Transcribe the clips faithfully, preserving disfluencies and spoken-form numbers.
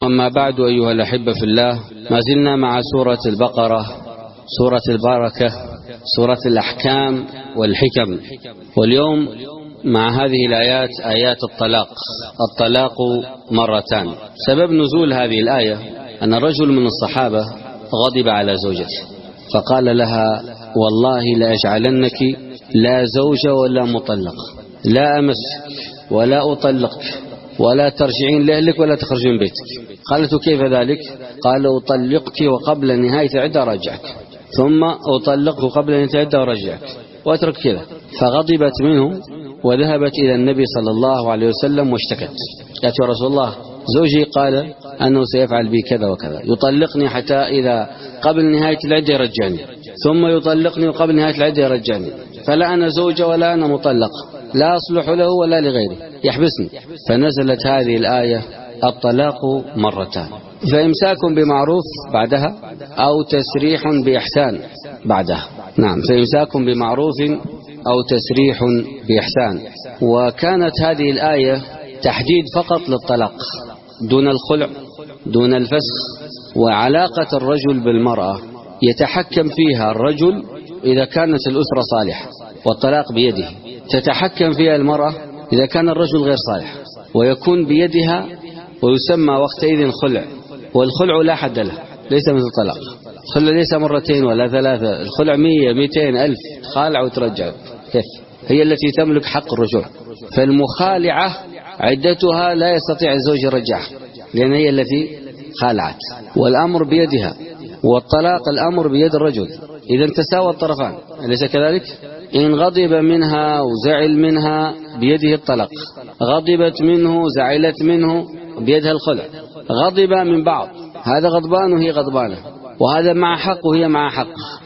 أما بعد أيها الأحبة في الله، ما زلنا مع سورة البقرة، سورة البركة، سورة الأحكام والحكم. واليوم مع هذه الآيات آيات الطلاق. الطلاق مرتان. سبب نزول هذه الآية أن رجل من الصحابة غضب على زوجته فقال لها: والله لأجعلنك لا زوج ولا مطلق، لا أمسك ولا أطلقك ولا ترجعين لأهلك ولا تخرجين بيتك. قالت: كيف ذلك؟ قال: أطلقك وقبل نهاية العدة أرجعك، ثم أطلقك قبل نهاية العدة أرجعك، وأترك كذا. فغضبت منه وذهبت إلى النبي صلى الله عليه وسلم واشتكت، قالت: يا رسول الله، زوجي قال أنه سيفعل بي كذا وكذا، يطلقني حتى إذا قبل نهاية العدة يرجعني، ثم يطلقني وقبل نهاية العدة يرجعني، فلا أنا زوجة ولا أنا مطلق، لا أصلح له ولا لغيره، يحبسني. فنزلت هذه الآية: الطلاق مرتان، فإمساك بمعروف بعدها أو تسريح بإحسان بعدها. نعم، فإمساك بمعروف أو تسريح بإحسان. وكانت هذه الآية تحديد فقط للطلاق دون الخلع دون الفسخ. وعلاقة الرجل بالمرأة يتحكم فيها الرجل إذا كانت الأسرة صالحة والطلاق بيده، تتحكم فيها المرأة إذا كان الرجل غير صالح ويكون بيدها، ويسمى وقتئذ خلع. والخلع لا حد له، ليس مثل الطلاق. الخلع ليس مرتين ولا ثلاثة، الخلع مية مئتين ألف، خالع وترجع. كيف؟ هي التي تملك حق الرجوع. فالمخالعة عدتها لا يستطيع الزوج يرجعها لأن هي التي خالعت، والأمر بيدها. والطلاق الأمر بيد الرجل إذا تساوى الطرفان، أليس كذلك؟ إن غضب منها وزعل منها بيده الطلاق، غضبت منه زعلت منه بيدها الخلع. غضب من بعض، هذا غضبان وهي غضبانة، وهذا مع حق وهي مع حق،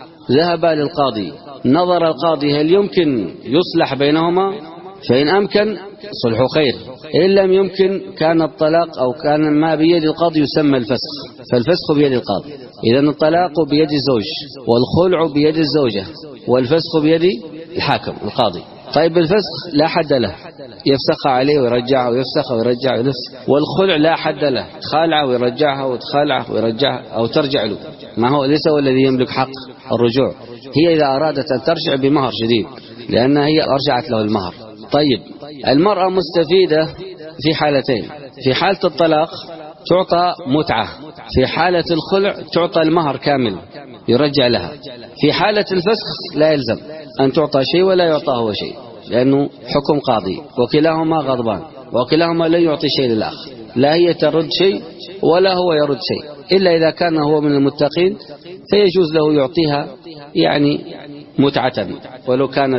ذهب للقاضي، نظر القاضي هل يمكن يصلح بينهما، فإن أمكن صلح خير، إن لم يمكن كان الطلاق أو كان ما بيد القاضي يسمى الفسخ، فالفسخ بيد القاضي. إذا الطلاق بيد الزوج، والخلع بيد الزوجة، والفسخ بيد الحاكم القاضي. طيب الفسخ لا حد له، يفسخ عليه ويرجعها ويفسخ ويرجع ونفسه. والخلع لا حد له، خالعه ويرجعها وتخالعه ويرجعها أو ترجع له، ما هو ليس هو الذي يملك حق الرجوع. هي إذا أرادت أن ترجع بمهر شديد لأن هي أرجعت له المهر. طيب المرأة مستفيدة في حالتين: في حالة الطلاق تعطى متعة، في حالة الخلع تعطى المهر كامل يرجع لها، في حالة الفسخ لا يلزم أن تعطى شيء ولا يعطى هو شيء، لأنه حكم قاضي، وكلاهما غضبان، وكلاهما لا يعطي شيء للآخر، لا هي ترد شيء ولا هو يرد شيء، إلا إذا كان هو من المتقين فيجوز له يعطيها يعني متعة ولو كانت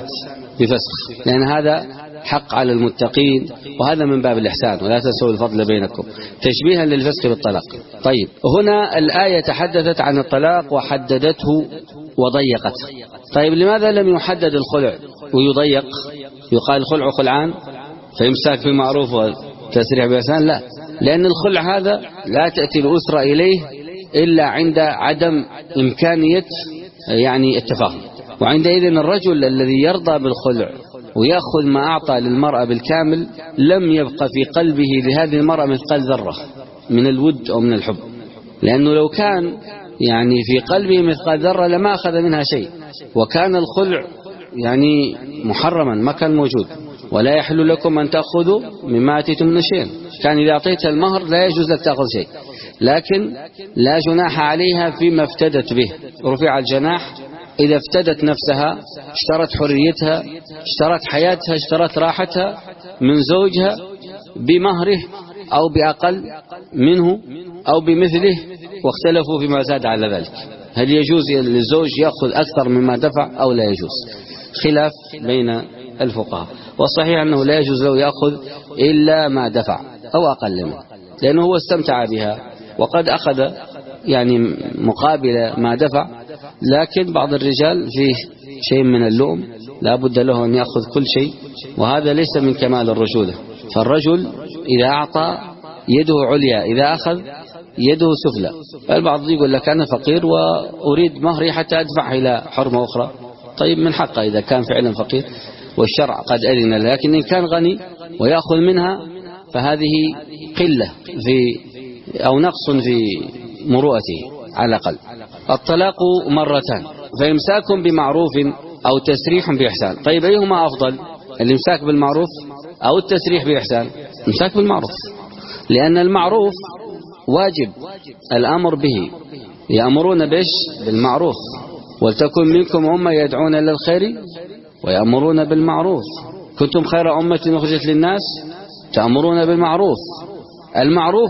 بفسخ، لأن هذا حق على المتقين، وهذا من باب الإحسان، ولا تنسوا الفضل بينكم، تشبيها للفسخ بالطلاق. طيب هنا الآية تحدثت عن الطلاق وحددته وضيقته. طيب لماذا لم يحدد الخلع ويضيق؟ يقال الخلع خلعان فيمساك بمعروف وتسريح بإحسان؟ لا، لأن الخلع هذا لا تأتي الأسرة إليه إلا عند عدم إمكانية يعني التفاهم، وعندئذ الرجل الذي يرضى بالخلع ويأخذ ما أعطى للمرأة بالكامل لم يبقى في قلبه لهذه المرأة مثقال ذرة من الود أو من الحب، لأنه لو كان يعني في قلبه مثقال ذرة لما أخذ منها شيء، وكان الخلع يعني محرما ما كان موجود. ولا يحل لكم أن تأخذوا مما أتيتم من شيء، كان إذا أعطيت المهر لا يجوز لك تأخذ شيء، لكن لا جناح عليها فيما افتدت به، رفع الجناح إذا افتدت نفسها، اشترت حريتها، اشترت حياتها، اشترت راحتها من زوجها بمهره أو بأقل منه أو بمثله، واختلفوا فيما زاد على ذلك، هل يجوز للزوج يأخذ أكثر مما دفع أو لا يجوز، خلاف بين الفقهاء. والصحيح أنه لا يجوز له يأخذ إلا ما دفع أو أقل منه، لأنه هو استمتع بها وقد أخذ يعني مقابل ما دفع. لكن بعض الرجال فيه شيء من اللوم، لا بد له أن يأخذ كل شيء، وهذا ليس من كمال الرجولة. فالرجل إذا أعطى يده عليا، إذا أخذ يده سفلى. البعض يقول لك أنا فقير وأريد مهري حتى أدفع إلى حرمة أخرى. طيب من حقه إذا كان فعلا فقير والشرع قد أذن له، لكن إن كان غني ويأخذ منها فهذه قلة في أو نقص في مروءته على الأقل. الطلاق مرتان، فإمساك بمعروف أو تسريح بإحسان. طيب أيهما أفضل، الإمساك بالمعروف أو التسريح بإحسان؟ إمساك بالمعروف، لأن المعروف واجب الأمر به، يأمرون بإيش؟ بالمعروف. ولتكن منكم أمة يدعون إلى الخير ويأمرون بالمعروف. كنتم خير أمة أخرجت للناس تأمرون بالمعروف. المعروف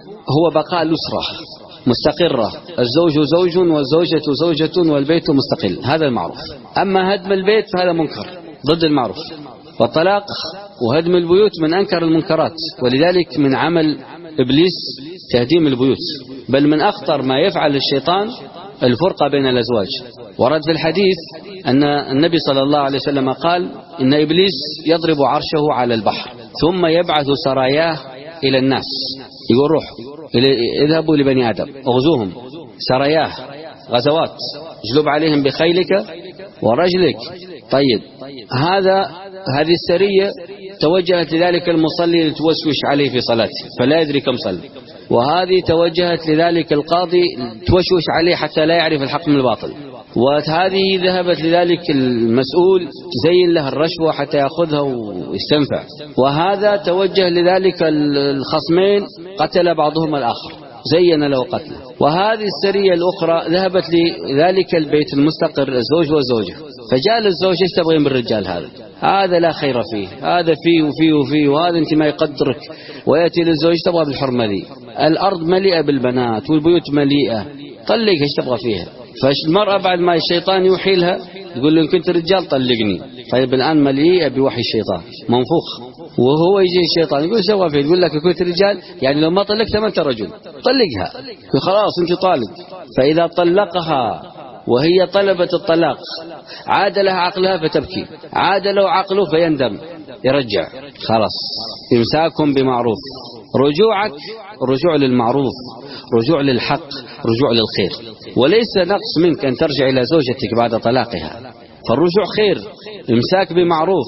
هو بقاء الأسرة مستقرة، الزوج زوج والزوجة زوجة والبيت مستقل، هذا المعروف. أما هدم البيت فهذا منكر ضد المعروف. والطلاق وهدم البيوت من أنكر المنكرات، ولذلك من عمل إبليس تهديم البيوت، بل من أخطر ما يفعل الشيطان الفرقة بين الأزواج. ورد في الحديث أن النبي صلى الله عليه وسلم قال إن إبليس يضرب عرشه على البحر ثم يبعث سراياه إلى الناس، يقول روح اذهبوا لبني آدم اغزوهم، سراياه غزوات، اجلب عليهم بخيلك ورجلك. طيب هذا هذه السرية توجهت لذلك المصلي لتوسوش عليه في صلاته فلا يدري كم صلى، وهذه توجهت لذلك القاضي توشوش عليه حتى لا يعرف الحق من الباطل، وهذه ذهبت لذلك المسؤول زين له الرشوة حتى يأخذها ويستنفع، وهذا توجه لذلك الخصمين قتل بعضهم الآخر زين له قتله. وهذه السرية الأخرى ذهبت لذلك البيت المستقر الزوج والزوجة، فجاء للزوج ايش تبغين بالرجال هذا؟ هذا لا خير فيه، هذا فيه وفيه وفيه، وهذا انت ما يقدرك. ويأتي للزوج تبغى بالحرمة ذي، الأرض مليئة بالبنات والبيوت مليئة، طلق ايش تبغى فيها؟ فالمرأة بعد ما الشيطان يوحي لها يقول له إن كنت رجال طلقني. طيب الآن مليئة بوحي الشيطان منفوخ، وهو يجي الشيطان يقول سوى فيه، يقول لك إن كنت رجال يعني لو ما طلقت ما أنت رجل، طلقها خلاص أنت طالق. فإذا طلقها وهي طلبت الطلاق عاد لها عقلها فتبكي، عاد له عقله فيندم يرجع، خلاص إمساك بمعروف. رجوعك رجوع للمعروف، رجوع للحق، رجوع للخير، وليس نقص منك أن ترجع إلى زوجتك بعد طلاقها، فالرجوع خير. إمساك بمعروف،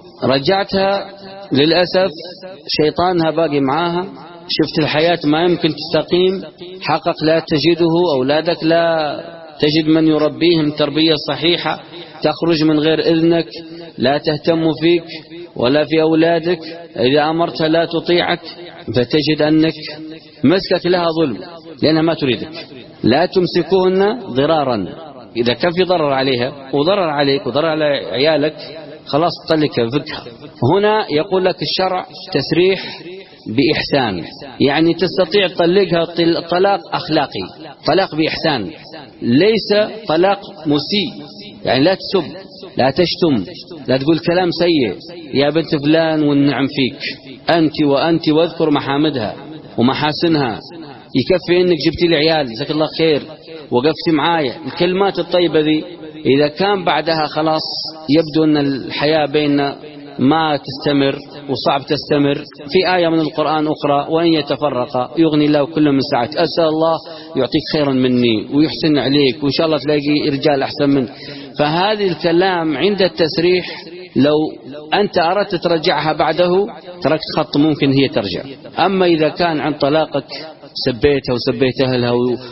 رجعتها للأسف شيطانها باقي معاها، شفت الحياة ما يمكن تستقيم، حقك لا تجده، أولادك لا تجد من يربيهم تربية صحيحة، تخرج من غير إذنك، لا تهتم فيك ولا في أولادك، إذا أمرتها لا تطيعك، فتجد أنك مسكك لها ظلم لأنها ما تريدك. لا تمسكوهن ضرارا، إذا كان في ضرر عليها وضرر عليك وضرر على عيالك خلاص طلق فكها. هنا يقول لك الشرع تسريح بإحسان، يعني تستطيع تطلقها طلاق أخلاقي، طلاق بإحسان، ليس طلاق مسيء، يعني لا تسب، لا تشتم، لا تقول كلام سيء، يا بنت فلان والنعم فيك أنت وأنت، واذكر محامدها ومحاسنها، يكفي إنك جبتي لي عيال جزاك الله خير وقفت معايا، الكلمات الطيبة ذي. إذا كان بعدها خلاص يبدو أن الحياة بيننا ما تستمر وصعب تستمر، في آية من القرآن أخرى وإن يتفرق يغني الله كل من سعته، أسأل الله يعطيك خيرا مني ويحسن عليك وإن شاء الله تلاقي رجال أحسن منك. فهذه الكلام عند التسريح لو أنت أردت ترجعها بعده تركت خط ممكن هي ترجع. أما إذا كان عن طلاقك سبيتها وسبيت أهلها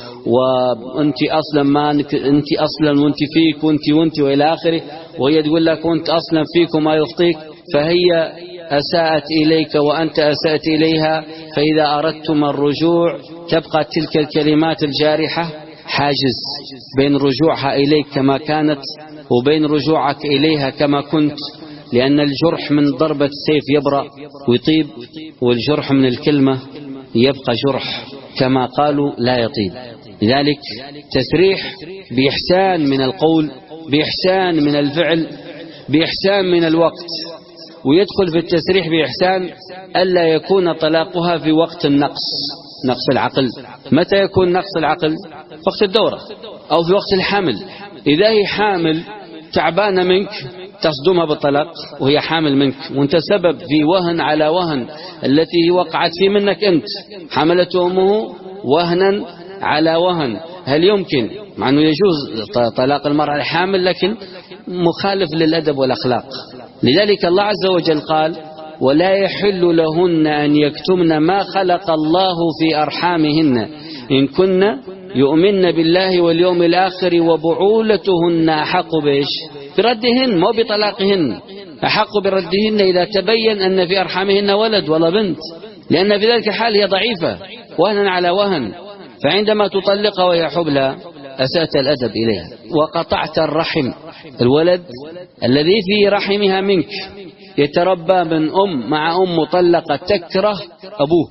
وأنت أصلا ما أنت أصلا وأنت فيك وأنت وأنت وإلى آخره، وهي تقول لك وأنت أصلا فيك وما يخطيك، فهي أساءت إليك وأنت أسأت إليها. فإذا أردتم الرجوع تبقى تلك الكلمات الجارحة حاجز بين رجوعها إليك كما كانت وبين رجوعك إليها كما كنت، لأن الجرح من ضربة السيف يبرأ ويطيب، والجرح من الكلمة يبقى جرح كما قالوا لا يطيب. لذلك تسريح بإحسان من القول، بإحسان من الفعل، بإحسان من الوقت. ويدخل في التسريح بإحسان ألا يكون طلاقها في وقت النقص، نقص العقل. متى يكون نقص العقل؟ وقت الدورة أو في وقت الحمل. إذا هي حامل تعبانة منك تصدمها بالطلاق وهي حامل منك وانت سبب في وهن على وهن التي وقعت في منك أنت، حملته أمه وهنا على وهن. هل يمكن، مع أنه يجوز طلاق المرأة الحامل لكن مخالف للأدب والأخلاق. لذلك الله عز وجل قال ولا يحل لهن أن يكتمن ما خلق الله في أرحامهن إن كن يؤمن بالله واليوم الآخر وبعولتهن أحق بإيش؟ بردهن مو بطلاقهن، أحق بردهن إذا تبين أن في أرحامهن ولد ولا بنت، لأن في ذلك الحال هي ضعيفة وهنا على وهن، فعندما تطلقها وهي حبلى أسأت الأدب إليها وقطعت الرحم. الولد الذي في رحمها منك يتربى من أم مع أم مطلقة تكره أبوه،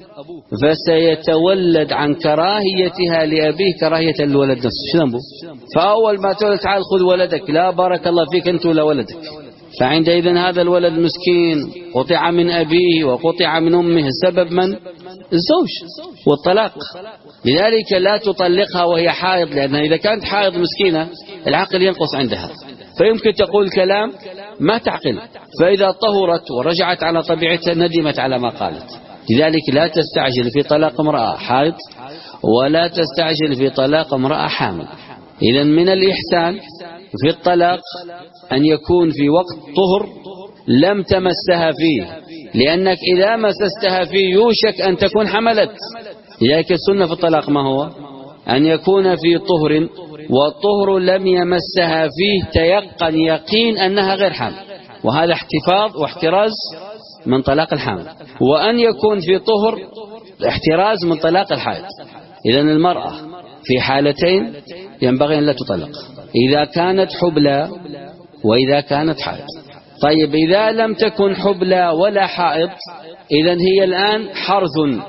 فسيتولد عن كراهيتها لأبيه كراهية الولد نفسه. شو ذنبه؟ فأول ما تقول تعال خذ ولدك، لا بارك الله فيك أنت ولا ولدك. فعندئذ هذا الولد مسكين قطع من أبيه وقطع من أمه، سبب من؟ الزوج والطلاق. لذلك لا تطلقها وهي حائض، لأنها إذا كانت حائض مسكينة العقل ينقص عندها، فيمكن تقول كلام ما تعقل، فإذا طهرت ورجعت على طبيعتها ندمت على ما قالت. لذلك لا تستعجل في طلاق امرأة حائض ولا تستعجل في طلاق امرأة حامل. إذا من الإحسان في الطلاق أن يكون في وقت طهر لم تمسها فيه، لأنك إذا مسستها فيه يوشك أن تكون حملت. لذلك السنة في الطلاق ما هو؟ أن يكون في طهر، والطهر لم يمسها فيه تيقن يقين أنها غير حامل، وهذا احتفاظ واحتراز من طلاق الحامل. وأن يكون في طهر احتراز من طلاق الحائض. إذا المرأة في حالتين ينبغي أن لا تطلق، إذا كانت حبلى وإذا كانت حائض. طيب إذا لم تكن حبلى ولا حائض، إذا هي الآن حرث،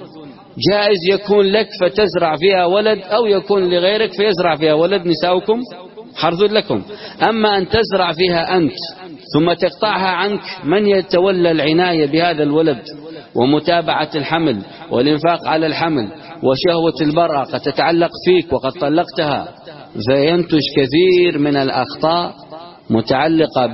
جائز يكون لك فتزرع فيها ولد، أو يكون لغيرك فيزرع فيها ولد. نساؤكم حرث لكم. أما أن تزرع فيها أنت ثم تقطعها عنك، من يتولى العناية بهذا الولد ومتابعة الحمل والإنفاق على الحمل وشهوة المرأة قد تتعلق فيك وقد طلقتها، فينتج كثير من الأخطاء متعلقة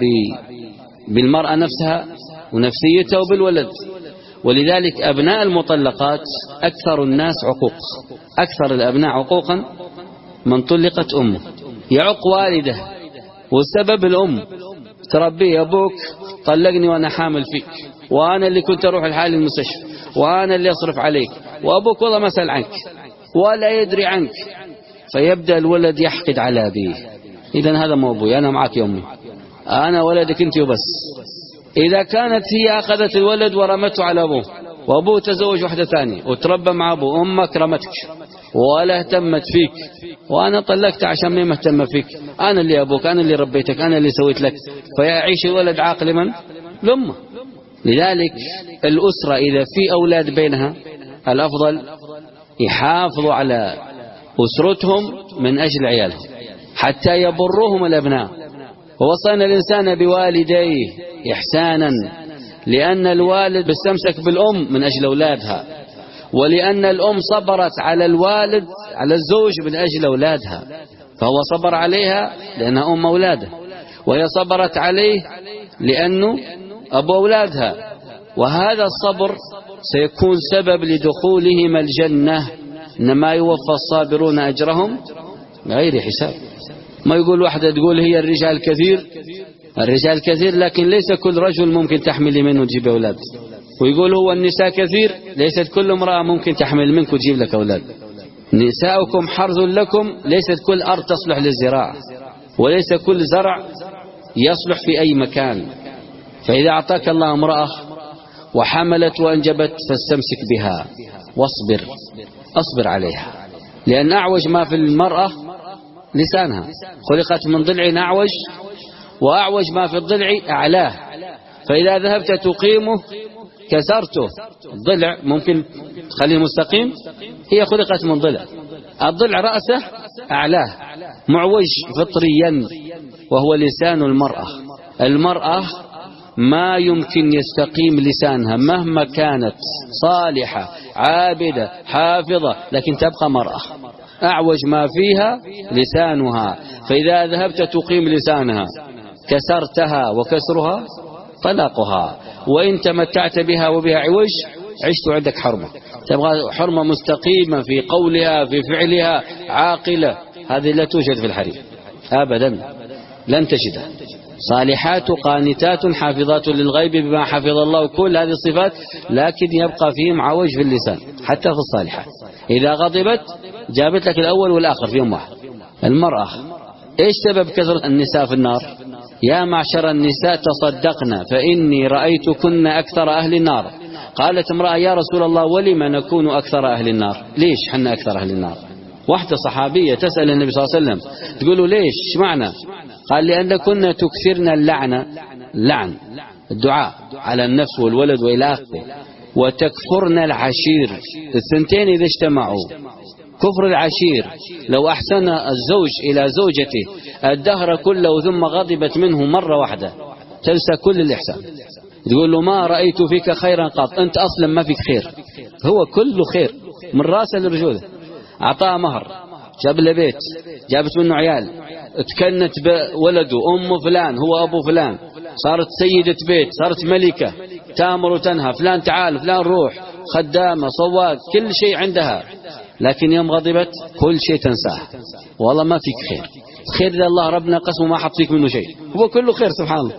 بالمرأة نفسها ونفسيتها وبالولد. ولذلك أبناء المطلقات أكثر الناس عقوق، أكثر الأبناء عقوقا من طلقت أمه، يعق والده والسبب الأم، تربيه أبوك طلقني وأنا حامل فيك، وأنا اللي كنت أروح الحالي المستشفى، وأنا اللي أصرف عليك، وأبوك والله ما سأل عنك ولا يدري عنك، فيبدأ الولد يحقد على أبيه. إذن هذا مو أبوي، أنا معك يا أمي، أنا ولدك أنت وبس. إذا كانت هي أخذت الولد ورمته على أبوه، وأبوه تزوج واحدة ثانية وتربى مع أبوه، أمك رمتك ولا اهتمت فيك، وأنا طلقت عشان ما مهتمة فيك، أنا اللي أبوك، أنا اللي ربيتك، أنا اللي سويت لك، فيعيش الولد عاقل من؟ لأمه. لذلك الأسرة إذا في أولاد بينها الأفضل يحافظوا على أسرتهم من أجل عيالهم حتى يبرهم الأبناء. ووصينا الإنسان بوالديه إحسانا، لأن الوالد بيستمسك بالأم من أجل أولادها، ولأن الأم صبرت على الوالد على الزوج من أجل أولادها، فهو صبر عليها لأنها أم أولاده، وهي صبرت عليه لأنه أبو أولادها، وهذا الصبر سيكون سبب لدخولهم الجنة. إنما يوفى الصابرون أجرهم بغير حساب. ما يقول واحدة تقول هي الرجال كثير، الرجال كثير لكن ليس كل رجل ممكن تحمل منه وتجيب أولاد. ويقول هو النساء كثير، ليست كل امرأة ممكن تحمل منك وتجيب لك أولاد. نساؤكم حرث لكم، ليست كل أرض تصلح للزراعة، وليس كل زرع يصلح في أي مكان. فإذا أعطاك الله امرأة وحملت وأنجبت فاستمسك بها واصبر، أصبر عليها، لأن أعوج ما في المرأة لسانها، خلقت من ضلع أعوج، وأعوج ما في الضلع أعلاه، فإذا ذهبت تقيمه كسرته. الضلع ممكن تخليه مستقيم، هي خلقت من ضلع، الضلع رأسه أعلاه معوج فطريا، وهو لسان المرأة. المرأة ما يمكن يستقيم لسانها مهما كانت صالحة عابدة حافظة، لكن تبقى مرأة، أعوج ما فيها لسانها، فإذا ذهبت تقيم لسانها كسرتها، وكسرها طلاقها. وإن تمتعت بها وبها عوج عشت عندك حرمة، تبغى حرمة مستقيمة في قولها في فعلها عاقلة، هذه لا توجد في الحريم أبدا، لن تجدها. صالحات قانتات حافظات للغيب بما حفظ الله، كل هذه الصفات، لكن يبقى فيهم عوج في اللسان حتى في الصالحات. إذا غضبت جابت لك الأول والآخر في يوم واحد. المرأة إيش سبب كثرة النساء في النار؟ يا معشر النساء تصدقنا فإني رأيتكن أكثر أهل النار. قالت امرأة يا رسول الله ولم نكون أكثر أهل النار؟ ليش حنا أكثر أهل النار؟ واحدة صحابية تسأل النبي صلى الله عليه وسلم تقول له ليش معنى؟ قال لأن كنا تكثرن اللعنة، لعن الدعاء على النفس والولد وإلى آخره، وتكفرن العشير. الثنتين إذا اجتمعوا كفر العشير، لو أحسن الزوج إلى زوجته الدهر كله ثم غضبت منه مرة واحدة تنسى كل الإحسان، تقول له ما رأيت فيك خيرا قط، أنت أصلا ما فيك خير، هو كله خير من راسه لرجوله. أعطاه مهر، جاب له بيت، جابت منه عيال، تكنت بولده، أم فلان هو أبو فلان، صارت سيدة بيت، صارت ملكة، تامر وتنهى، فلان تعال فلان روح، خدامة صواد، كل شيء عندها، لكن يوم غضبت كل شيء تنساه، والله ما فيك خير. خير الله ربنا قسمه ما حط فيك منه شيء، هو كله خير سبحان الله.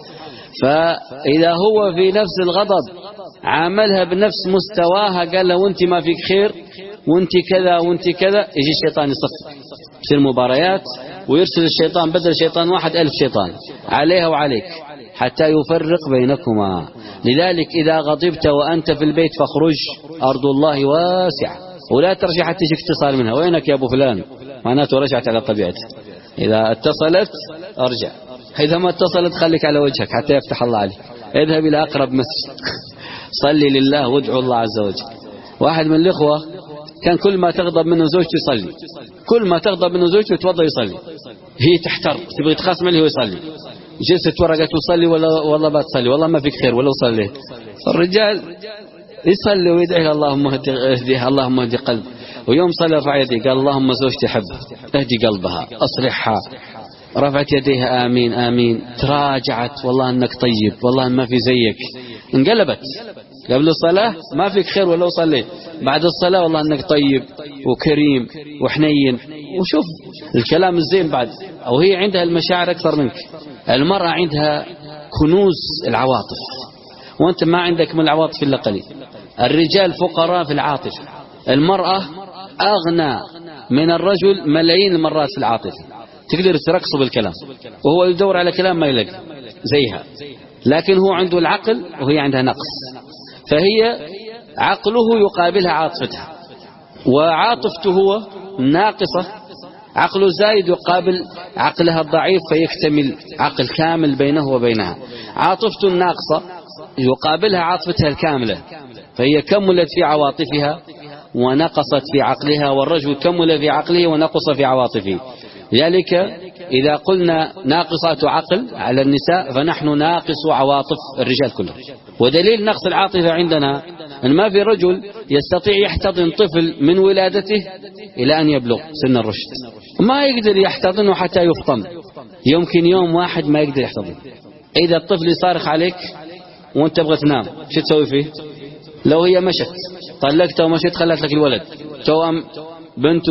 فإذا هو في نفس الغضب عاملها بنفس مستواها، قال له وانت ما فيك خير وانت كذا وانت كذا، يجي الشيطان يصف، يصير مباريات، ويرسل الشيطان بدل شيطان واحد ألف شيطان عليها وعليك حتى يفرق بينكما. لذلك إذا غضبت وأنت في البيت فاخرج، أرض الله واسعة، ولا ترجع حتى يجيك اتصال منها، وينك يا أبو فلان، معناته رجعت على طبيعتها. إذا اتصلت أرجع، إذا ما اتصلت خليك على وجهك حتى يفتح الله عليك، اذهب إلى أقرب مسجد صلي لله وادعو الله عز وجل. واحد من الإخوة كان كل ما تغضب منه زوجته يصلي، كل ما تغضب منه زوجته يتوضا يصلي، هي تحتر تبغى تخاصم اللي هو يصلي، جلست ورقة تصلي ولا والله ما تصلي، والله ما فيك خير ولو صليت. الرجال يصلي ويدعي اللهم اهديها اللهم اهدي قلب، ويوم صلى رفع يديه قال اللهم زوجتي حبها اهدي قلبها اصلحها، رفعت يديها آمين آمين، تراجعت والله أنك طيب والله ما في زيك، انقلبت. قبل الصلاة ما فيك خير ولو صليت، بعد الصلاة والله أنك طيب وكريم وحنين، وشوف الكلام الزين بعد. أو هي عندها المشاعر أكثر منك. المرأة عندها كنوز العواطف، وأنت ما عندك من العواطف إلا قليل. الرجال فقراء في العاطفة، المرأة أغنى من الرجل ملايين المرات في العاطفة، تقدر ترقصه بالكلام وهو يدور على كلام ما يلاقي زيها، لكن هو عنده العقل وهي عندها نقص، فهي عقله يقابلها عاطفتها، وعاطفته هو ناقصة، عقله زايد يقابل عقلها الضعيف فيكتمل عقل كامل بينه وبينها. عاطفته الناقصة يقابلها عاطفتها الكاملة، فهي كملت في عواطفها ونقصت في عقلها، والرجل كمل في عقله ونقص في عواطفه. لذلك إذا قلنا ناقصات عقل على النساء فنحن ناقص عواطف الرجال كلهم. ودليل نقص العاطفة عندنا أن ما في رجل يستطيع يحتضن طفل من ولادته إلى أن يبلغ سن الرشد، ما يقدر يحتضنه حتى يفطم، يمكن يوم واحد ما يقدر يحتضن. إذا الطفل يصارخ عليك وانت تبغى تنام شو تسوي فيه؟ لو هي مشت طلقته ومشت خلت لك الولد توأم بنت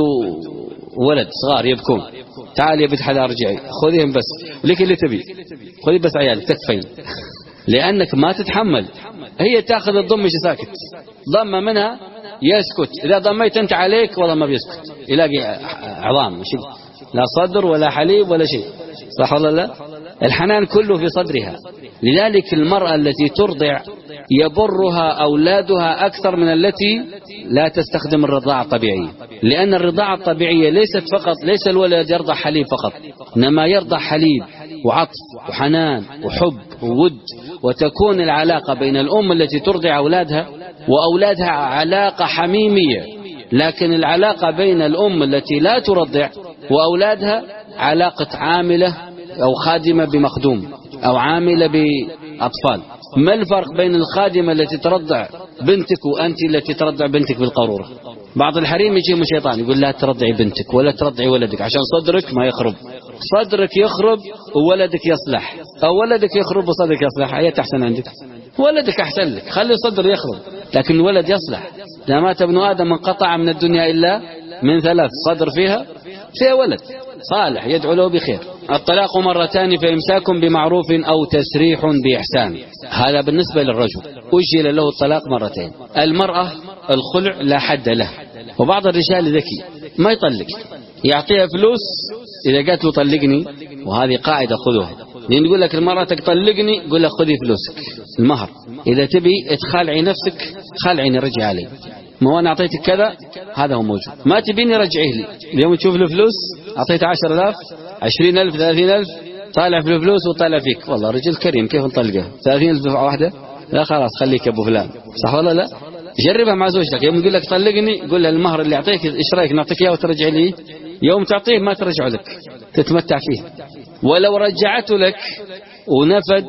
ولد صغار يبكون، تعال يا بنت حلا ارجعي خذيهم بس لك اللي تبي، خذي بس عيالك تكفين لأنك ما تتحمل. هي تأخذ الضم مش ساكت، ضمة منها يسكت، إذا ضميت أنت عليك والله ما بيسكت، يلاقي عظام مش لا صدر ولا حليب ولا شيء، صح ولا لا؟ الحنان كله في صدرها. لذلك المرأة التي ترضع يبرها أولادها أكثر من التي لا تستخدم الرضاعة الطبيعية، لأن الرضاعة الطبيعية ليست فقط، ليس الولد يرضع حليب فقط، إنما يرضع حليب وعطف وحنان وحب وود، وتكون العلاقة بين الأم التي ترضع أولادها وأولادها علاقة حميمية. لكن العلاقة بين الأم التي لا ترضع وأولادها علاقة عاملة أو خادمة بمخدوم أو عاملة بأطفال. ما الفرق بين الخادمة التي ترضع بنتك وأنت التي ترضع بنتك بالقارورة؟ بعض الحريم يجيهم الشيطان يقول لا ترضعي بنتك ولا ترضعي ولدك عشان صدرك ما يخرب، صدرك يخرب وولدك يصلح، أو ولدك يخرب وصدرك يصلح، هي تحسن عندك؟ ولدك أحسن لك، خلي الصدر يخرب لكن الولد يصلح. إذا مات ابن آدم انقطع من الدنيا إلا من ثلاث، صدر فيها فيها ولد، صالح يدعو له بخير. الطلاق مرتان فإمساك بمعروف أو تسريح بإحسان. هذا بالنسبة للرجل أجل له الطلاق مرتين. المرأة الخلع لا حد له، وبعض الرجال ذكي ما يطلق، يعطيها فلوس إذا قالت له طلقني، وهذه قاعدة خذوها، لأن يقول لك المرأة طلقني قول لها خذي فلوسك المهر، إذا تبي تخالعي نفسك خالعيني رجعي علي، ما هو أنا أعطيتك كذا هذا هو موجود، ما تبيني رجعيه لي. اليوم تشوف له فلوس أعطيته عشر آلاف عشرين ألف ثلاثين ألف طالع في الفلوس وطالع فيك، والله رجل كريم كيف نطلقه ثلاثين ألف دفعة واحدة؟ لا خلاص خليك أبو فلان، صح ولا لا؟ جربها مع زوجتك، يوم يقول لك طلقني قول له المهر اللي أعطيك إيش رأيك نعطيك إياه وترجع لي؟ يوم تعطيه ما ترجع لك تتمتع فيه. ولو رجعته لك ونفد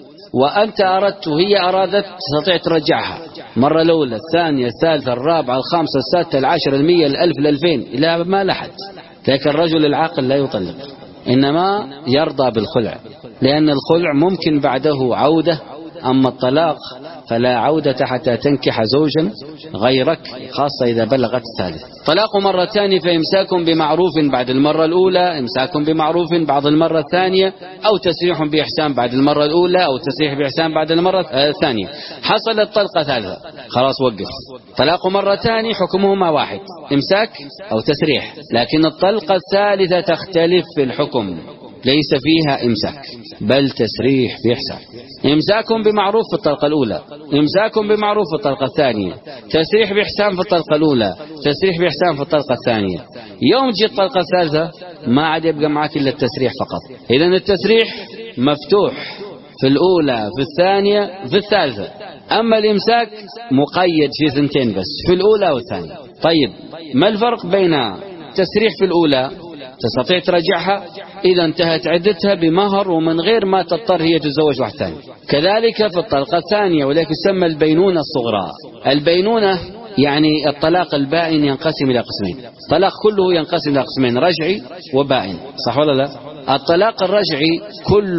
وأنت أردت وهي أرادت تستطيع ترجعها مرة الأولى الثانية الثالثة الرابعة الخامسة السادسة العاشرة المية الألف الألفين إلى ما لحد. لكن الرجل العاقل لا يطلق، إنما يرضى بالخلع، لأن الخلع ممكن بعده عودة، أما الطلاق فلا عودة حتى تنكح زوجا غيرك، خاصة إذا بلغت الثالث. طلاق مرتان فإمساك بمعروف بعد المرة الأولى، إمساك بمعروف بعد المرة الثانية، أو تسريح بإحسان بعد المرة الأولى، أو تسريح بإحسان بعد المرة الثانية. حصلت طلقة ثالثة خلاص وقف. طلاق مرتان حكمهما واحد، إمساك أو تسريح، لكن الطلقة الثالثة تختلف في الحكم، ليس فيها إمساك بل تسريح بإحسان. إمساك بمعروف في الطلقة الأولى، إمساك بمعروف في الطلقة الثانية، تسريح بإحسان في الطلقة الأولى، تسريح بإحسان في الطلقة الثانية. يوم تجي الطلقة الثالثة ما عاد يبقى معك إلا التسريح فقط. إذن التسريح مفتوح في الأولى في الثانية في الثالثة، أما الإمساك مقيد في ثنتين بس، في الأولى والثانية. طيب ما الفرق بين تسريح في الأولى تستطيع ترجعها إذا انتهت عدتها بمهر ومن غير ما تضطر هي تتزوج واحد ثاني، كذلك في الطلقة الثانية، ولكن يسمى البينونة الصغرى. البينونة يعني الطلاق البائن ينقسم إلى قسمين، الطلاق كله ينقسم إلى قسمين، رجعي وبائن، صح ولا لا؟ الطلاق الرجعي كل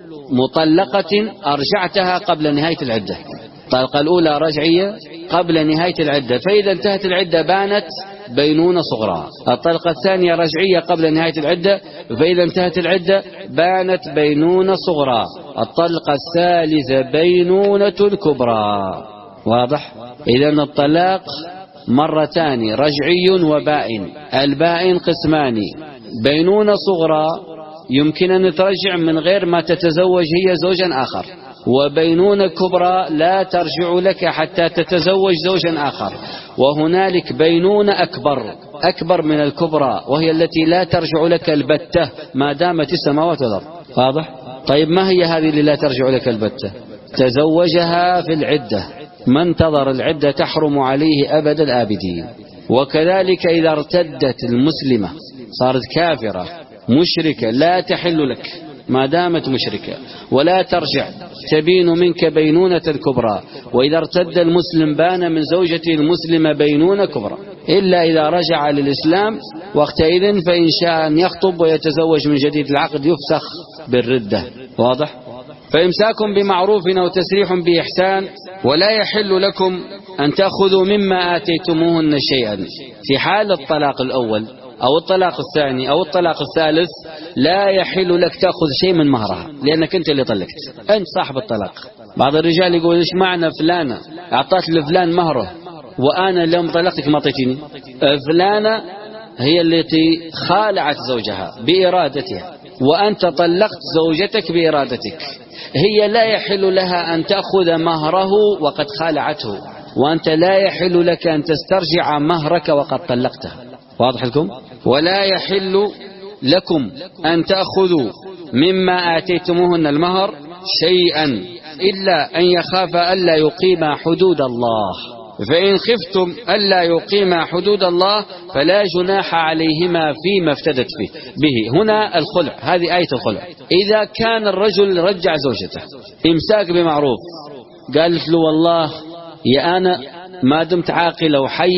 مطلقة أرجعتها قبل نهاية العدة، الطلقة الأولى رجعية قبل نهاية العدة، فإذا انتهت العدة بانت بينونة صغرى. الطلقة الثانية رجعية قبل نهاية العدة، فإذا انتهت العدة بانت بينونة صغرى. الطلقة الثالثة بينونة كبرى. واضح؟ إذن الطلاق مرتان، رجعي وبائن. البائن قسمان، بينونة صغرى يمكن أن ترجع من غير ما تتزوج هي زوجا آخر، وبينونة كبرى لا ترجع لك حتى تتزوج زوجا آخر. وهنالك بينونة أكبر أكبر من الكبرى، وهي التي لا ترجع لك البتة ما دامت السماوات والأرض. واضح؟ طيب ما هي هذه اللي لا ترجع لك البتة؟ تزوجها في العدة، من انتظر العدة تحرم عليه أبد الآبدين. وكذلك إذا ارتدت المسلمة صارت كافرة مشركة لا تحل لك ما دامت مشركة ولا ترجع، تبين منك بينونة كبرى. وإذا ارتد المسلم بان من زوجته المسلمة بينونة كبرى، إلا إذا رجع للإسلام، وقتئذ فإن شاء أن يخطب ويتزوج من جديد العقد يفسخ بالردة. واضح؟ فإمساك بمعروف أو تسريح بإحسان. ولا يحل لكم أن تأخذوا مما آتيتموهن شيئا. في حال الطلاق الأول أو الطلاق الثاني أو الطلاق الثالث لا يحل لك تأخذ شيء من مهرها، لأنك أنت اللي طلقت، أنت صاحب الطلاق. بعض الرجال يقول إيش معنى فلانة أعطت لفلان مهره وأنا اليوم طلقتك ما أعطيتني؟ فلانة هي التي خالعت زوجها بإرادتها، وأنت طلقت زوجتك بإرادتك، هي لا يحل لها أن تأخذ مهره وقد خالعته، وأنت لا يحل لك أن تسترجع مهرك وقد طلقته. واضح لكم؟ ولا يحل لكم أن تأخذوا مما آتيتموهن المهر شيئا إلا أن يخاف ألا يقيم حدود الله، فإن خفتم ألا يقيم حدود الله فلا جناح عليهما فيما افتدت به. هنا الخلع، هذه آية الخلع. إذا كان الرجل رجع زوجته إمساك بمعروف، قالت له والله يا أنا ما دمت عاقلة وحية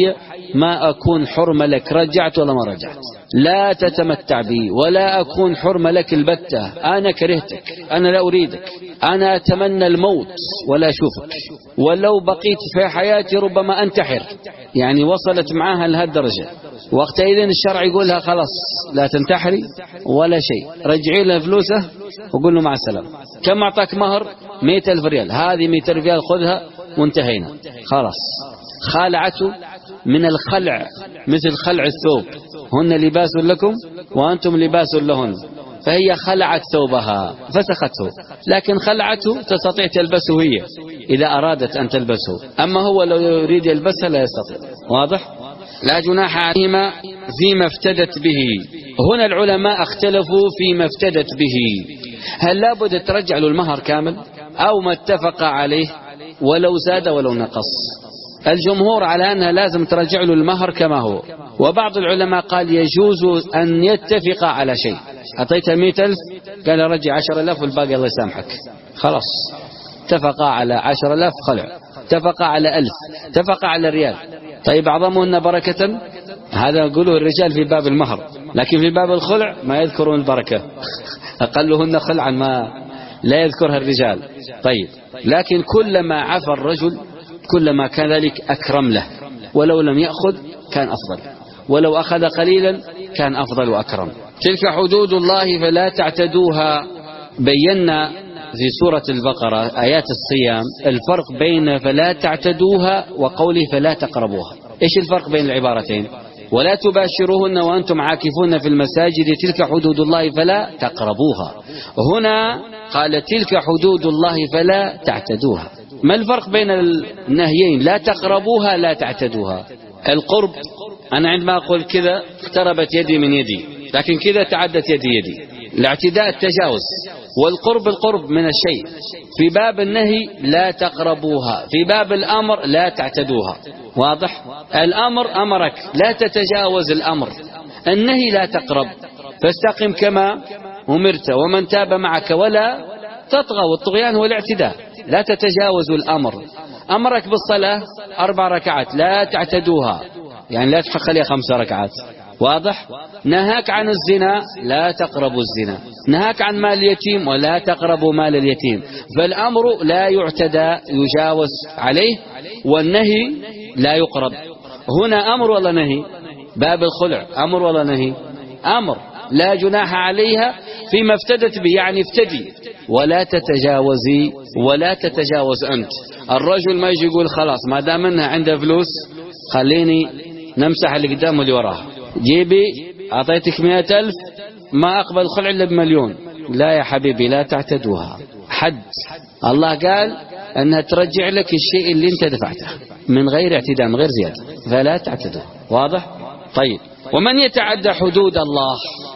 ما أكون حرمة لك، رجعت ولا ما رجعت، لا تتمتع بي ولا أكون حرمة لك البتة، أنا كرهتك، أنا لا أريدك، أنا أتمنى الموت ولا أشوفك، ولو بقيت في حياتي ربما أنتحر. يعني وصلت معها لهالدرجة. وقتئذ الشرع يقولها خلاص لا تنتحري ولا شيء، رجعي له فلوسه وقول له مع السلامة. كم أعطاك مهر؟ مئة ألف ريال، هذه مئة ألف ريال خذها وانتهينا خلاص. خالعته من الخلع مثل خلع الثوب، هن لباس لكم وأنتم لباس لهن، فهي خلعت ثوبها فسخته، لكن خلعته تستطيع تلبسه هي إذا أرادت أن تلبسه، أما هو لو يريد يلبسها لا يستطيع. واضح؟ لا جناح عليهما فيما افتدت به. هنا العلماء اختلفوا فيما افتدت به، هل لابد ترجع له المهر كامل أو ما اتفق عليه ولو زاد ولو نقص؟ الجمهور على أنها لازم ترجع له المهر كما هو، وبعض العلماء قال يجوز أن يتفق على شيء. أعطيتها مئة ألف قال رجع عشر ألاف والباقي الله يسامحك، خلاص. اتفق على عشر ألاف خلع، اتفق على ألف، اتفق على ريال. طيب أعظمهن بركة، هذا يقوله الرجال في باب المهر، لكن في باب الخلع ما يذكرون البركة، أقلهن خلعا ما لا يذكرها الرجال. طيب، لكن كلما عفى الرجل كلما كان ذلك أكرم له، ولو لم يأخذ كان أفضل، ولو أخذ قليلا كان أفضل وأكرم. تلك حدود الله فلا تعتدوها. بينا في سورة البقرة آيات الصيام الفرق بين فلا تعتدوها وقوله فلا تقربوها. إيش الفرق بين العبارتين؟ ولا تباشروهن وأنتم عاكفون في المساجد تلك حدود الله فلا تقربوها. هنا قال تلك حدود الله فلا تعتدوها. ما الفرق بين النهيين؟ لا تقربوها لا تعتدوها. القرب، أنا عندما أقول كذا اقتربت يدي من يدي، لكن كذا تعدت يدي يدي، الاعتداء التجاوز، والقرب القرب من الشيء. في باب النهي لا تقربوها، في باب الأمر لا تعتدوها. واضح؟ الأمر أمرك لا تتجاوز الأمر، النهي لا تقرب، فاستقم كما أمرت ومن تاب معك ولا تطغى، والطغيان هو الاعتداء، لا تتجاوز الأمر. أمرك بالصلاة أربع ركعات لا تعتدوها، يعني لا تخليها خمس ركعات. واضح؟ نهاك عن الزنا لا تقربوا الزنا، نهاك عن مال اليتيم ولا تقربوا مال اليتيم. فالأمر لا يعتدى يجاوز عليه، والنهي لا يقرب. هنا أمر ولا نهي؟ باب الخلع أمر ولا نهي؟ أمر، لا جناح عليها فيما افتدت به، يعني افتدي ولا تتجاوزي ولا تتجاوز أنت. الرجل ما يجي يقول خلاص ما دام انها عندها فلوس خليني نمسح اللي قدام واللي وراها، جيبي أعطيتك مئة ألف ما أقبل خلع إلا بمليون. لا يا حبيبي لا تعتدوها. حد الله قال أنها ترجع لك الشيء اللي انت دفعته من غير اعتداء من غير زيادة، فلا تعتدوا. واضح؟ طيب، ومن يتعدى حدود الله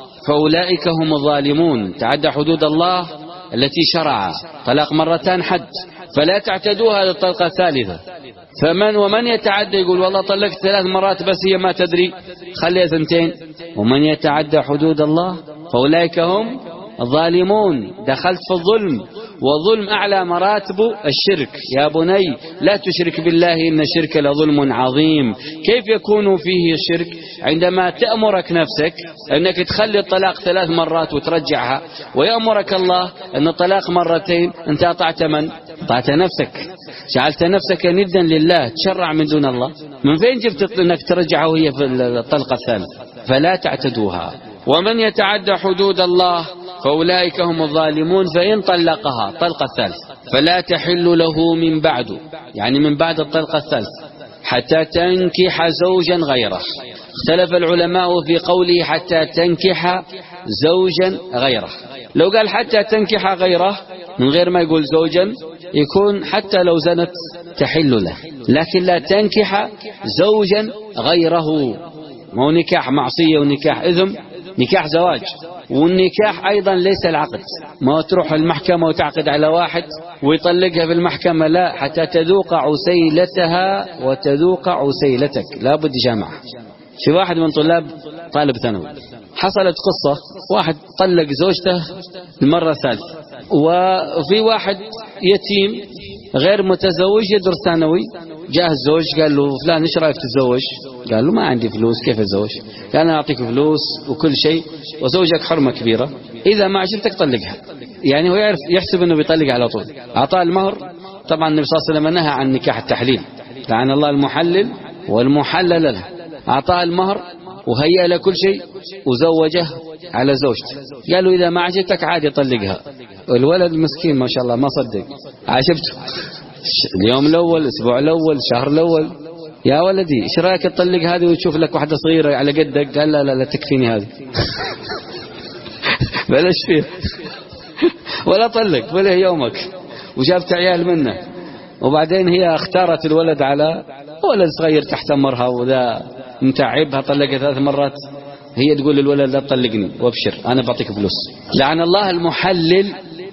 فأولئك هم الظالمون. تعدى حدود الله التي شرع طلاق مرتان حد، فلا تعتدوها للطلقة الثالثة. فمن ومن يتعدى يقول والله طلقت ثلاث مرات بس هي ما تدري خليها ثنتين. ومن يتعدى حدود الله فأولئك هم الظالمون. دخلت في الظلم، والظلم أعلى مراتبه الشرك. يا بني لا تشرك بالله إن الشرك لظلم عظيم. كيف يكون فيه الشرك؟ عندما تأمرك نفسك أنك تخلي الطلاق ثلاث مرات وترجعها، ويأمرك الله أن الطلاق مرتين، أنت أطعت من؟ أطعت نفسك، جعلت نفسك ندا لله، تشرع من دون الله. من فين جبت أنك ترجعها وهي في الطلقة الثالثة؟ فلا تعتدوها. ومن يتعدى حدود الله فأولئك هم الظالمون. فإن طلقها طلقة الثالث فلا تحل له من بعد، يعني من بعد الطلقة الثالث، حتى تنكح زوجا غيره. اختلف العلماء في قوله حتى تنكح زوجا غيره. لو قال حتى تنكح غيره من غير ما يقول زوجا يكون حتى لو زنت تحل له، لكن لا تنكح زوجا غيره. مو نكاح معصية ونكاح إثم، نكاح زواج. والنكاح أيضا ليس العقد، ما تروح المحكمة وتعقد على واحد ويطلقها في المحكمة، لا، حتى تذوق عسيلتها وتذوق عسيلتك، لا بد جامعة. في واحد من طلاب طالب ثانوي حصلت قصة، واحد طلق زوجته المرة الثالثة، وفي واحد يتيم غير متزوج يدرس ثانوي جاء الزوج قال له فلان ايش رايك تتزوج؟ قال له ما عندي فلوس، كيف اتزوج؟ قال انا اعطيك فلوس وكل شيء وزوجك حرمه كبيره، اذا ما عجبتك طلقها. يعني هو يعرف يحسب انه بيطلق على طول. اعطاه المهر. طبعا النبي صلى الله عليه وسلم نهى عن نكاح التحليل، لعن الله المحلل والمحلل له. اعطاه المهر وهيأ له كل شيء وزوجه على زوجته. قالوا اذا ما عجبتك عادي طلقها. الولد مسكين ما شاء الله ما صدق، عجبته اليوم الاول، الاسبوع الاول، الشهر الاول، يا ولدي ايش رايك تطلق هذه وتشوف لك واحده صغيره على قدك؟ قال لا لا لا تكفيني هذه. بلاش فيه ولا طلق ولا يومك، وجابت عيال منه. وبعدين هي اختارت الولد على ولد صغير تحت امرها، وذا متعبها طلقها ثلاث مرات. هي تقول للولد لا تطلقني وابشر انا بعطيك فلوس. لعن الله المحلل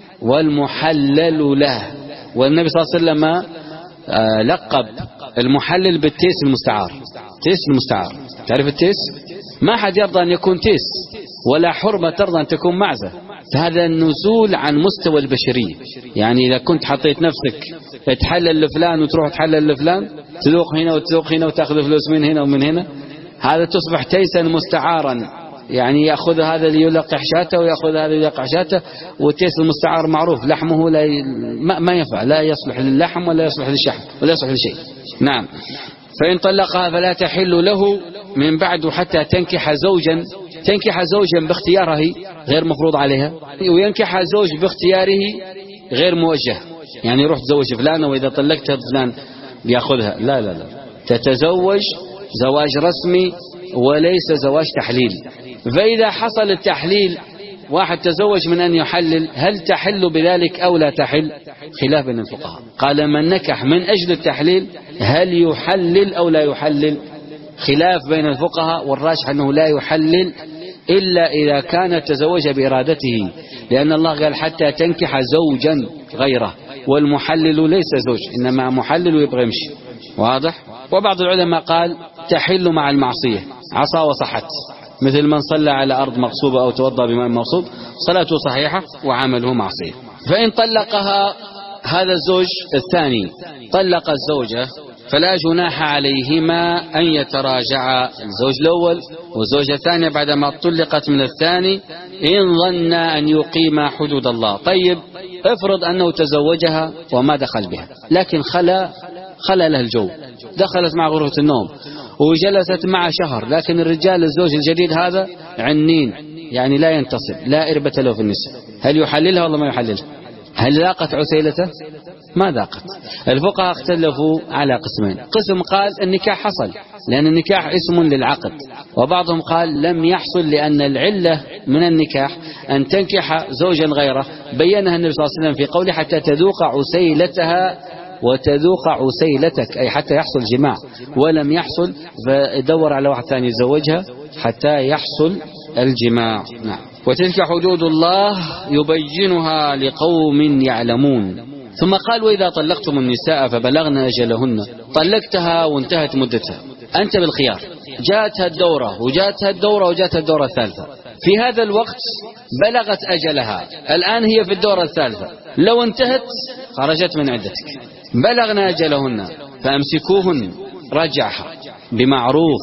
والمحلل له. والنبي صلى الله عليه وسلم آه لقب المحلل بالتيس المستعار. تيس المستعار، تعرف التيس؟ ما حد يرضى أن يكون تيس، ولا حرمة ترضى أن تكون معزة. فهذا النزول عن مستوى البشرية. يعني إذا كنت حطيت نفسك تحلل لفلان وتروح تحلل لفلان، تذوق هنا وتذوق هنا وتأخذ فلوس من هنا ومن هنا، هذا تصبح تيسا مستعارا. يعني يأخذ هذا ليلقح شاته ويأخذ هذا ليلقح شاته. والتيس المستعار معروف لحمه لا ي... ما... ما ينفع، لا يصلح للحم ولا يصلح للشحم ولا يصلح لشيء. نعم. فإن طلقها فلا تحل له من بعد حتى تنكح زوجا. تنكح زوجا باختياره غير مفروض عليها، وينكح زوج باختياره غير موجه. يعني روح تزوج فلانة وإذا طلقتها فلان بيأخذها، لا لا لا، تتزوج زواج رسمي وليس زواج تحليل. فإذا حصل التحليل، واحد تزوج من أن يحلل، هل تحل بذلك أو لا تحل؟ خلاف بين الفقهاء. قال من نكح من أجل التحليل هل يحلل أو لا يحلل؟ خلاف بين الفقهاء، والراجح أنه لا يحلل إلا إذا كان تزوج بإرادته، لأن الله قال حتى تنكح زوجا غيره، والمحلل ليس زوج إنما محلل ويبغى يمشي. واضح؟ وبعض العلماء قال تحل مع المعصية، عصى وصحت، مثل من صلى على أرض مغصوبة أو توضأ بماء مغصوب، صلاته صحيحة وعمله معصية. فإن طلقها هذا الزوج الثاني طلق الزوجة فلا جناح عليهما أن يتراجعا، الزوج الأول والزوجة الثانية بعدما طلقت من الثاني، إن ظن أن يقيما حدود الله. طيب افرض أنه تزوجها وما دخل بها، لكن خلا خلا له الجو، دخلت مع غرفة النوم وجلست معه شهر، لكن الرجال الزوج الجديد هذا عنين، يعني لا ينتصب، لا إربة له في النساء. هل يحللها ولا ما يحللها؟ هل ذاقت عسيلته؟ ما ذاقت. الفقهاء اختلفوا على قسمين. قسم قال النكاح حصل لأن النكاح اسم للعقد، وبعضهم قال لم يحصل لأن العلة من النكاح أن تنكح زوجا غيره، بينها النبي صلى الله عليه وسلم في قوله حتى تذوق عسيلتها وتذوق عسيلتك، أي حتى يحصل جماع، ولم يحصل فدور على واحد ثاني يزوجها حتى يحصل الجماع. نعم. وتلك حدود الله يبينها لقوم يعلمون. ثم قال وإذا طلقتم النساء فبلغن أجلهن، طلقتها وانتهت مدتها، أنت بالخيار، جاءتها الدورة وجاءتها الدورة وجاءتها الدورة الثالثة، في هذا الوقت بلغت أجلها، الآن هي في الدورة الثالثة، لو انتهت خرجت من عدتك. بلغنا أجلهن فأمسكوهن، رجعها بمعروف.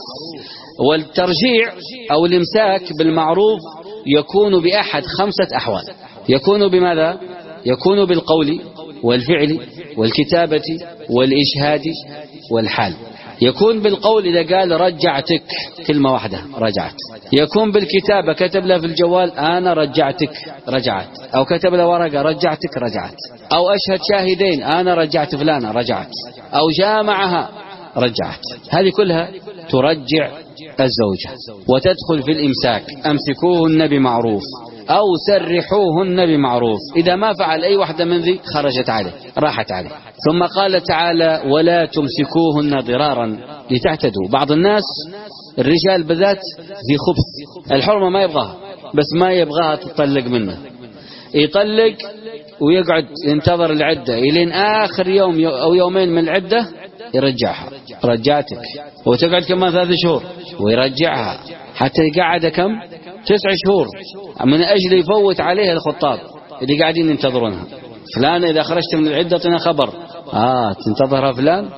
والترجيع أو الإمساك بالمعروف يكون بأحد خمسة أحوال. يكون بماذا؟ يكون بالقول والفعل والكتابة والإشهاد والحال. يكون بالقول إذا قال رجعتك، كلمة واحدة رجعت. يكون بالكتابة كتب له في الجوال أنا رجعتك، رجعت. أو كتب له ورقة رجعتك، رجعت. أو أشهد شاهدين أنا رجعت فلانة، رجعت. أو جامعها، رجعت. هذه كلها ترجع الزوجة وتدخل في الإمساك. أمسكوهن بمعروف أو سرحوهن بمعروف. إذا ما فعل أي واحدة من ذي خرجت عليه، راحت عليه. ثم قال تعالى ولا تمسكوهن ضرارا لتعتدوا. بعض الناس الرجال بالذات ذي خبث، الحرمة ما يبغاها، بس ما يبغاها تطلق منه، يطلق ويقعد ينتظر العدة إلين آخر يوم أو يومين من العدة يرجعها، رجعتك، وتقعد كمان ثلاث شهور ويرجعها، حتى يقعد كم؟ تسع شهور، من أجل يفوت عليها الخطاب اللي قاعدين ينتظرونها. فلان إذا خرجت من العدة اعطينا خبر، آه تنتظرها فلان،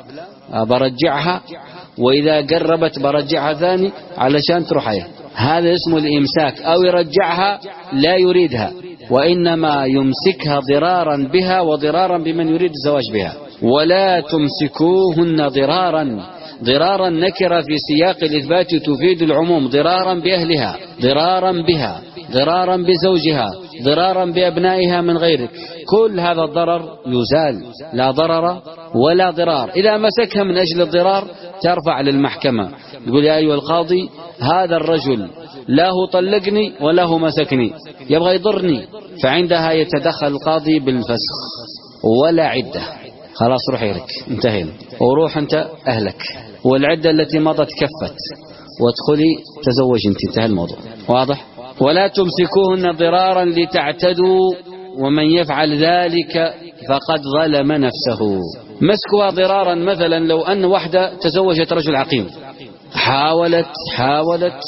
برجعها، وإذا قربت برجعها ثاني علشان تروح عليه. هذا اسمه الإمساك. أو يرجعها لا يريدها، وإنما يمسكها ضرارا بها وضرارا بمن يريد الزواج بها. ولا تمسكوهن ضرارا. ضرارا نكرة في سياق الإثبات تفيد العموم، ضرارا بأهلها، ضرارا بها، ضرارا بزوجها، ضرارا بأبنائها من غيرك. كل هذا الضرر يزال، لا ضرر ولا ضرار. إذا مسكها من أجل الضرار ترفع للمحكمة، يقول يا أيها القاضي هذا الرجل لا هو طلقني ولا هو مسكني، يبغى يضرني، فعندها يتدخل القاضي بالفسخ ولا عدة. خلاص روحي لك، انتهينا، وروح أنت أهلك، والعدة التي مضت كفت، وادخلي تزوج انت، انتهى الموضوع. واضح؟ ولا تمسكوهن ضرارا لتعتدوا، ومن يفعل ذلك فقد ظلم نفسه. مسكها ضرارا مثلا لو أن واحدة تزوجت رجل عقيم، حاولت حاولت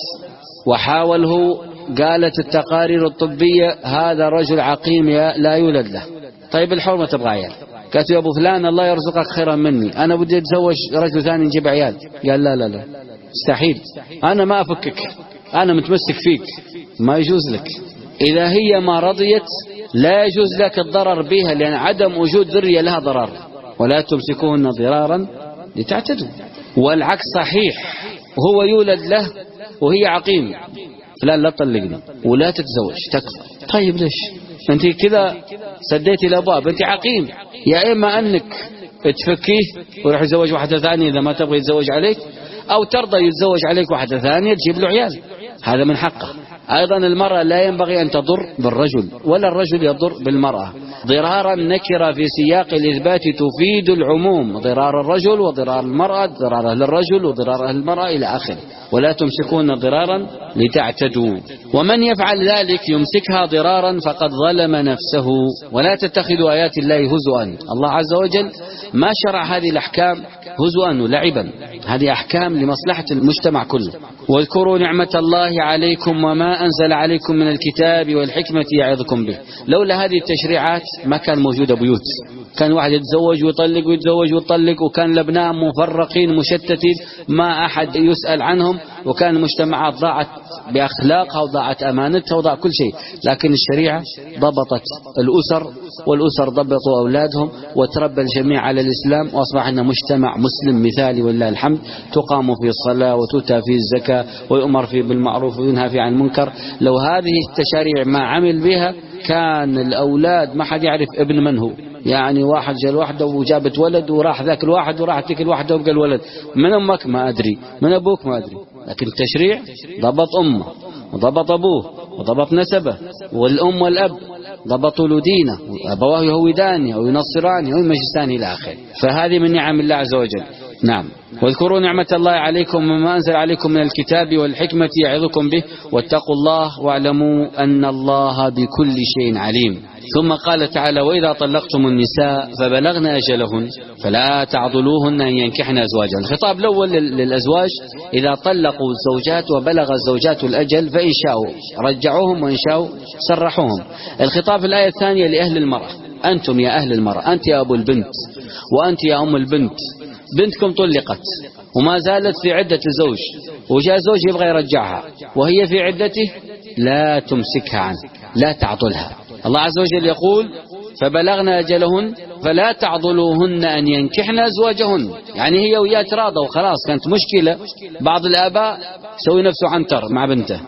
وحاوله، قالت التقارير الطبية هذا رجل عقيم لا يولد له. طيب الحرمة تبغى عيال، قالت يا أبو فلان الله يرزقك خيرا مني، أنا بدي أتزوج رجل ثاني نجيب عيال. قال لا لا لا مستحيل، أنا ما أفكك، أنا متمسك فيك، ما يجوز لك. إذا هي ما رضيت لا يجوز لك الضرر بها، لأن عدم وجود ذرية لها ضرر. ولا تمسكوهن ضرارا لتعتدوا. والعكس صحيح، وهو يولد له وهي عقيم، فلان لا تطلقني ولا تتزوج تكفى. طيب ليش أنت كذا سديتي الأبواب؟ أنت عقيم، يا إما أنك تفكيه ويروح يتزوج واحدة ثانية إذا ما تبغى يتزوج عليك، أو ترضى يتزوج عليك واحدة ثانية تجيب له عيال، هذا من حقه. أيضا المرأة لا ينبغي أن تضر بالرجل ولا الرجل يضر بالمرأة. ضرارا نكرة في سياق الإثبات تفيد العموم، ضرار الرجل وضرار المرأة، ضرار أهل الرجل وضرار أهل المرأة إلى آخره. ولا تمسكون ضرارا لتعتدوا، ومن يفعل ذلك يمسكها ضرارا فقد ظلم نفسه. ولا تتخذوا آيات الله هزوا. الله عز وجل ما شرع هذه الأحكام هزوا ولعبا، هذه أحكام لمصلحة المجتمع كله. واذكروا نعمة الله عليكم وما أنزل عليكم من الكتاب والحكمة يعظكم به. لولا هذه التشريعات ما كان موجودة بيوت، كان واحد يتزوج ويطلق ويتزوج ويطلق، وكان الأبناء مفرقين مشتتين ما أحد يسأل عنهم، وكان المجتمعات ضاعت بأخلاقها وضاعت أمانتها وضاع كل شيء. لكن الشريعة ضبطت الأسر، والأسر ضبطوا أولادهم، وتربى الجميع على الإسلام، وأصبح لنا مجتمع مسلم مثالي ولله الحمد. تقام فيه الصلاة وتؤتى فيه الزكاة ويؤمر فيه بالمعروف وينهى فيه عن المنكر. لو هذه التشريع ما عمل بها كان الأولاد ما حد يعرف ابن من هو، يعني واحد جاء الواحدة وجابت ولد وراح ذاك الواحد وراح تلك الواحدة وبقى الولد، من أمك ما أدري، من أبوك ما أدري. لكن التشريع ضبط أمه وضبط أبوه وضبط نسبه، والأم والأب ضبطوا له دينه، أبواه يهودانه أو ينصرانه أو يمجسانه إلى آخره. فهذه من نعم الله عز وجل. نعم. واذكروا نعمة الله عليكم وما أنزل عليكم من الكتاب والحكمة يعظكم به واتقوا الله واعلموا أن الله بكل شيء عليم. ثم قال تعالى وإذا طلقتم النساء فبلغن أجلهن فلا تعضلوهن أن ينكحن أزواجهن. الخطاب الأول للأزواج إذا طلقوا الزوجات وبلغ الزوجات الأجل فإن شاءوا رجعوهم وإن شاءوا سرحوهم. الخطاب في الآية الثانية لأهل المرأة، أنتم يا أهل المرأة، أنت يا أبو البنت وأنت يا أم البنت، بنتكم طلقت وما زالت في عدة الزوج، وجاء زوج يبغى يرجعها وهي في عدته، لا تمسكها عنه، لا تعضلها. الله عز وجل يقول فبلغن أجلهن فلا تعضلوهن أن ينكحن أزواجهن، يعني هي وياه تراضوا وخلاص. كانت مشكلة بعض الآباء سوي نفسه عنتر مع بنته،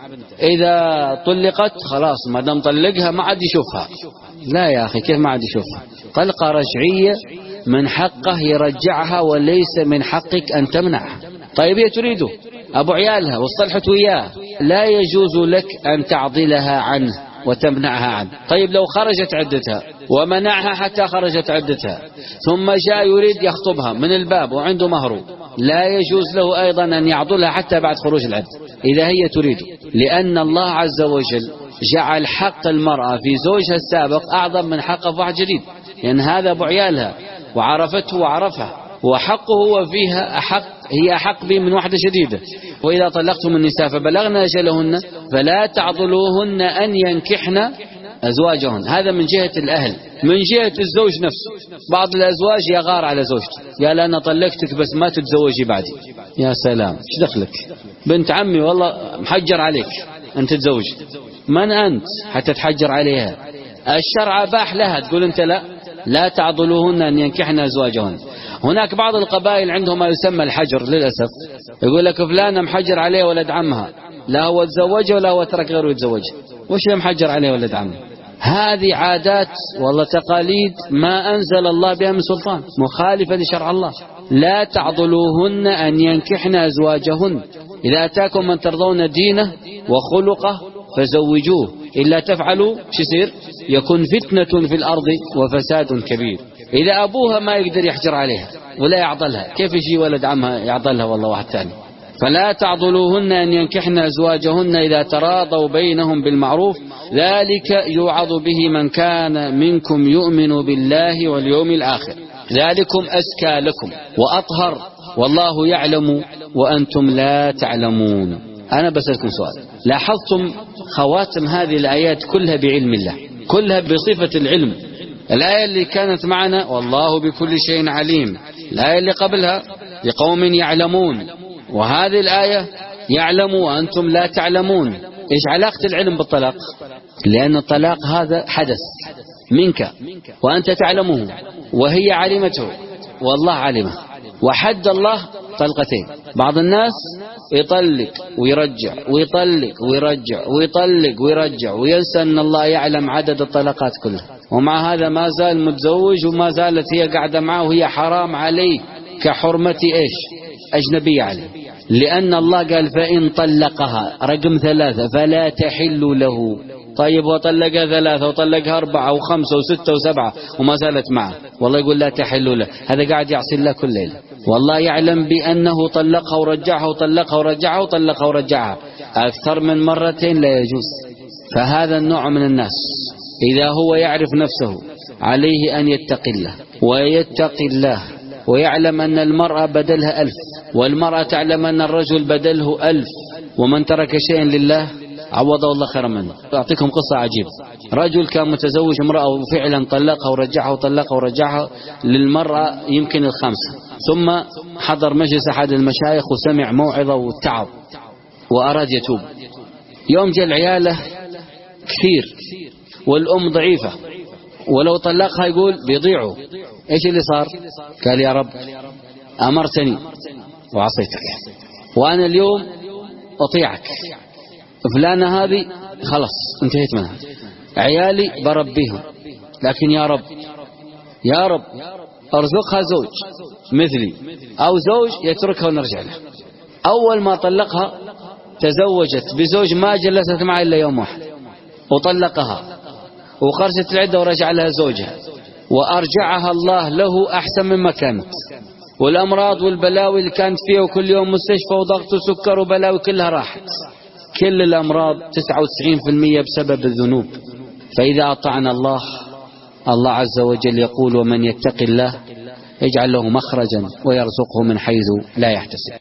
إذا طلقت خلاص ما دام طلقها ما عاد يشوفها. لا يا أخي، كيف ما عاد يشوفها؟ طلقة رجعية من حقه يرجعها وليس من حقك أن تمنعها. طيب هي تريده أبو عيالها واصطلحت وياه، لا يجوز لك أن تعضلها عنه وتمنعها عنه. طيب لو خرجت عدتها ومنعها حتى خرجت عدتها ثم جاء يريد يخطبها من الباب وعنده مهر، لا يجوز له أيضا أن يعضلها حتى بعد خروج العدة إذا هي تريد، لأن الله عز وجل جعل حق المرأة في زوجها السابق أعظم من حقه في واحد جديد، لأن هذا أبو عيالها وعرفته وعرفها، وحقه هو فيها أحق، هي أحق به من واحدة جديدة. وإذا طلقتم النساء فبلغن أجلهن فلا تعضلوهن أن ينكحن أزواجهن. هذا من جهة الأهل، من جهة الزوج نفسه. بعض الأزواج يغار على زوجته، قال أنا طلقتك بس ما تتزوجي بعدي. يا سلام، ايش دخلك؟ بنت عمي والله محجر عليك أنت تتزوج. من أنت حتى تحجر عليها؟ الشرع أباح لها، تقول أنت لا. لا تعضلوهن أن ينكحن أزواجهن. هناك بعض القبائل عندهم ما يسمى الحجر للأسف، يقول لك فلانة محجر عليه ولد عمها، لا هو تزوجه ولا هو ترك غيره يتزوجه. وش اللي محجر عليه ولد عمه؟ هذه عادات والله تقاليد ما أنزل الله بها من سلطان، مخالفة لشرع الله. لا تعضلوهن أن ينكحن أزواجهن إذا أتاكم من ترضون دينه وخلقه فزوجوه، إلا تفعلوا شو يصير؟ يكون فتنة في الأرض وفساد كبير. إذا أبوها ما يقدر يحجر عليها ولا يعضلها، كيف يجي ولد عمها يعضلها والله واحد ثاني؟ فلا تعضلوهن أن ينكحن أزواجهن إذا تراضوا بينهم بالمعروف، ذلك يوعظ به من كان منكم يؤمن بالله واليوم الآخر، ذلكم أزكى لكم وأطهر والله يعلم وأنتم لا تعلمون. أنا بسألكم سؤال، لاحظتم خواتم هذه الآيات كلها بعلم الله، كلها بصفة العلم. الآية اللي كانت معنا والله بكل شيء عليم، الآية اللي قبلها لقوم يعلمون، وهذه الآية يعلم وأنتم لا تعلمون. إيش علاقة العلم بالطلاق؟ لأن الطلاق هذا حدث منك وأنت تعلمه وهي علمته والله علمه، وحد الله طلقتين. بعض الناس يطلق ويرجع ويطلق ويرجع ويطلق ويرجع وينسى أن الله يعلم عدد الطلقات كلها، ومع هذا ما زال متزوج وما زالت هي قاعدة معه وهي حرام عليه كحرمة إيش؟ أجنبية عليه. لأن الله قال فإن طلقها رقم ثلاثة فلا تحل له. طيب وطلقها ثلاثة وطلقها أربعة وخمسة وستة وسبعة وما زالت معه، والله يقول لا تحل له. هذا قاعد يعصي الله كل ليلة. والله يعلم بأنه طلقها ورجعها وطلقها ورجعها وطلقها ورجعها أكثر من مرتين لا يجوز. فهذا النوع من الناس إذا هو يعرف نفسه عليه أن يتقي الله ويتقي الله، ويعلم أن المرأة بدلها ألف، والمرأة تعلم أن الرجل بدله ألف، ومن ترك شيئا لله عوضه الله خيرا منه. أعطيكم قصة عجيبة. رجل كان متزوج امرأة وفعلا طلقها ورجعها وطلقها ورجعها للمرأة يمكن الخامسة، ثم حضر مجلس أحد المشايخ وسمع موعظة وتعب وأراد يتوب. يوم جاء العيالة كثير والأم ضعيفة، ولو طلقها يقول بيضيعوا. إيش اللي صار؟ قال يا رب أمرتني وعصيتك، وأنا اليوم أطيعك. فلانة هذه خلاص انتهيت منها، عيالي بربيهم، لكن يا رب يا رب أرزقها زوج مثلي أو زوج يتركها ونرجع له. أول ما طلقها تزوجت بزوج ما جلست معه إلا يوم واحد، وطلقها وخرجت العدة ورجع لها زوجها، وأرجعها الله له أحسن مما كانت. والأمراض والبلاوي اللي كانت فيها وكل يوم مستشفى وضغط وسكر وبلاوي كلها راحت. كل الأمراض تسعة وتسعين بالمئة بسبب الذنوب. فإذا أطعنا الله، الله عز وجل يقول ومن يتق الله يجعل له مخرجا ويرزقه من حيث لا يحتسب.